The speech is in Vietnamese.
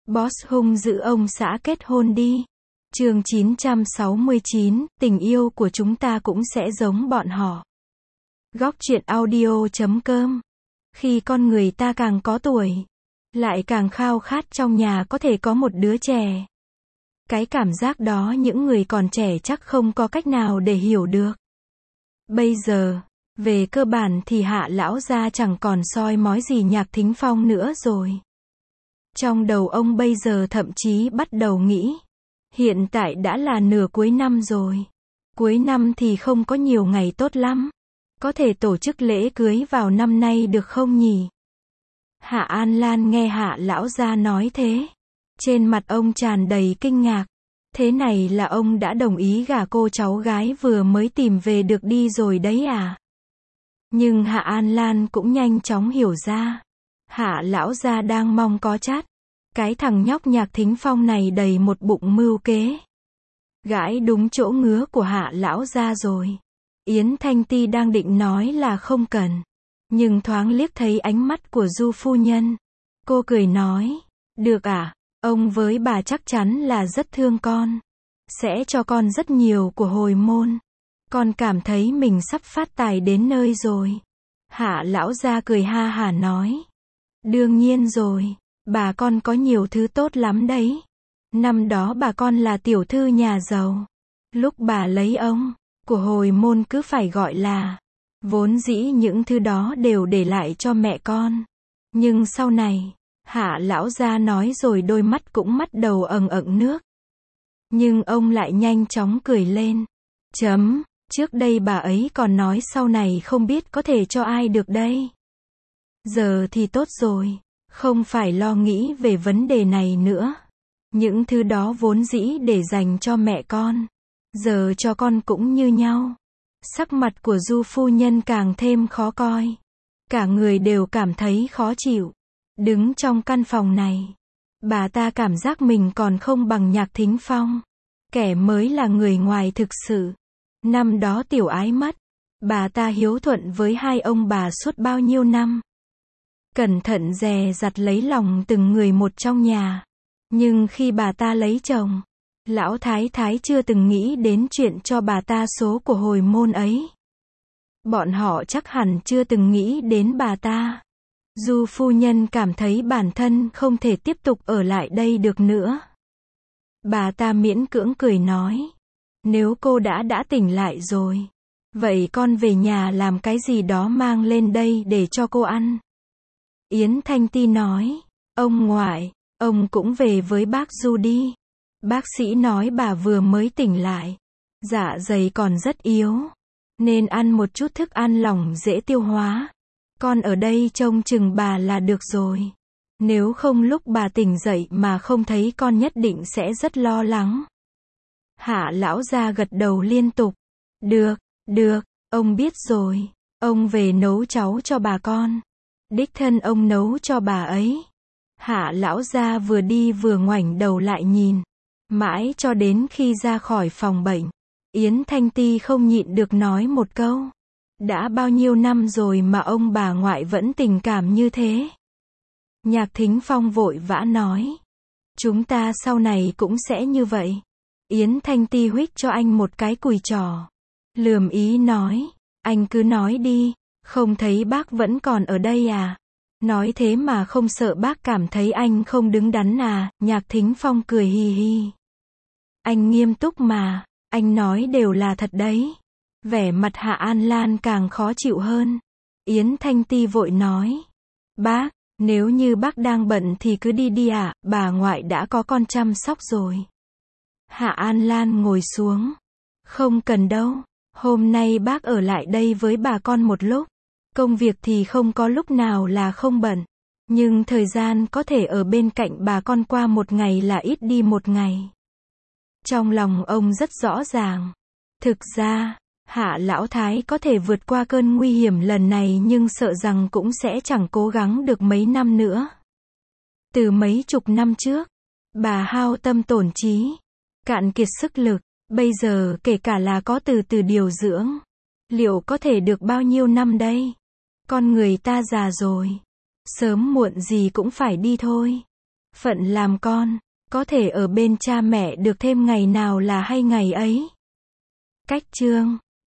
Boss hung dữ ông xã kết hôn đi. Chương 969, tình yêu của chúng ta cũng sẽ giống bọn họ. Góc truyện audio.com. Khi con người ta càng có tuổi, lại càng khao khát trong nhà có thể có một đứa trẻ. Cái cảm giác đó những người còn trẻ chắc không có cách nào để hiểu được. Bây giờ, về cơ bản thì Hạ lão gia chẳng còn soi mói gì Nhạc Thính Phong nữa rồi. Trong đầu ông bây giờ thậm chí bắt đầu nghĩ, hiện tại đã là nửa cuối năm rồi. Cuối năm thì không có nhiều ngày tốt lắm. Có thể tổ chức lễ cưới vào năm nay được không nhỉ? Hạ An Lan nghe Hạ lão gia nói thế. Trên mặt ông tràn đầy kinh ngạc. Thế này là ông đã đồng ý gả cô cháu gái vừa mới tìm về được đi rồi đấy à? Nhưng Hạ An Lan cũng nhanh chóng hiểu ra. Hạ lão gia đang mong có chát. Cái thằng nhóc Nhạc Thính Phong này đầy một bụng mưu kế. Gãi đúng chỗ ngứa của Hạ lão gia rồi. Yến Thanh Ti đang định nói là không cần. Nhưng thoáng liếc thấy ánh mắt của Du phu nhân. Cô cười nói, được à, ông với bà chắc chắn là rất thương con. Sẽ cho con rất nhiều của hồi môn. Con cảm thấy mình sắp phát tài đến nơi rồi. Hạ lão gia cười ha hả nói. Đương nhiên rồi, bà con có nhiều thứ tốt lắm đấy. Năm đó bà con là tiểu thư nhà giàu. Lúc bà lấy ông, của hồi môn cứ phải gọi là. Vốn dĩ những thứ đó đều để lại cho mẹ con. Nhưng sau này, Hạ lão gia nói rồi đôi mắt cũng bắt đầu ẩn ẩn nước. Nhưng ông lại nhanh chóng cười lên. Trước đây bà ấy còn nói sau này không biết có thể cho ai được đây. Giờ thì tốt rồi, không phải lo nghĩ về vấn đề này nữa. Những thứ đó vốn dĩ để dành cho mẹ con. Giờ cho con cũng như nhau. Sắc mặt của Du phu nhân càng thêm khó coi. Cả người đều cảm thấy khó chịu. Đứng trong căn phòng này, bà ta cảm giác mình còn không bằng Nhạc Thính Phong. Kẻ mới là người ngoài thực sự. Năm đó tiểu ái mất. Bà ta hiếu thuận với hai ông bà suốt bao nhiêu năm. Cẩn thận dè dặt lấy lòng từng người một trong nhà. Nhưng khi bà ta lấy chồng, lão thái thái chưa từng nghĩ đến chuyện cho bà ta số của hồi môn ấy. Bọn họ chắc hẳn chưa từng nghĩ đến bà ta. Du phu nhân cảm thấy bản thân không thể tiếp tục ở lại đây được nữa. Bà ta miễn cưỡng cười nói. Nếu cô đã tỉnh lại rồi, vậy con về nhà làm cái gì đó mang lên đây để cho cô ăn. Yến Thanh Ti nói. Ông ngoại, ông cũng về với bác Du đi. Bác sĩ nói bà vừa mới tỉnh lại. Dạ dày còn rất yếu. Nên ăn một chút thức ăn lỏng dễ tiêu hóa. Con ở đây trông chừng bà là được rồi. Nếu không lúc bà tỉnh dậy mà không thấy con nhất định sẽ rất lo lắng. Hạ lão gia gật đầu liên tục. Được, ông biết rồi. Ông về nấu cháu cho bà con. Đích thân ông nấu cho bà ấy. Hạ lão gia vừa đi vừa ngoảnh đầu lại nhìn. Mãi cho đến khi ra khỏi phòng bệnh, Yến Thanh Ti không nhịn được nói một câu. Đã bao nhiêu năm rồi mà ông bà ngoại vẫn tình cảm như thế. Nhạc Thính Phong vội vã nói. Chúng ta sau này cũng sẽ như vậy. Yến Thanh Ti huých cho anh một cái cùi trỏ. Lườm ý nói. Anh cứ nói đi. Không thấy bác vẫn còn ở đây à? Nói thế mà không sợ bác cảm thấy anh không đứng đắn à? Nhạc Thính Phong cười hi hi. Anh nghiêm túc mà. Anh nói đều là thật đấy. Vẻ mặt Hạ An Lan càng khó chịu hơn. Yến Thanh Ti vội nói. Bác, nếu như bác đang bận thì cứ đi đi ạ, bà ngoại đã có con chăm sóc rồi. Hạ An Lan ngồi xuống. Không cần đâu, hôm nay bác ở lại đây với bà con một lúc. Công việc thì không có lúc nào là không bận. Nhưng thời gian có thể ở bên cạnh bà con qua một ngày là ít đi một ngày. Trong lòng ông rất rõ ràng. Thực ra, Hạ lão thái có thể vượt qua cơn nguy hiểm lần này nhưng sợ rằng cũng sẽ chẳng cố gắng được mấy năm nữa. Từ mấy chục năm trước, bà hao tâm tổn trí, cạn kiệt sức lực, bây giờ kể cả là có từ từ điều dưỡng, liệu có thể được bao nhiêu năm đây? Con người ta già rồi, sớm muộn gì cũng phải đi thôi. Phận làm con, có thể ở bên cha mẹ được thêm ngày nào là hay ngày ấy. Cách chương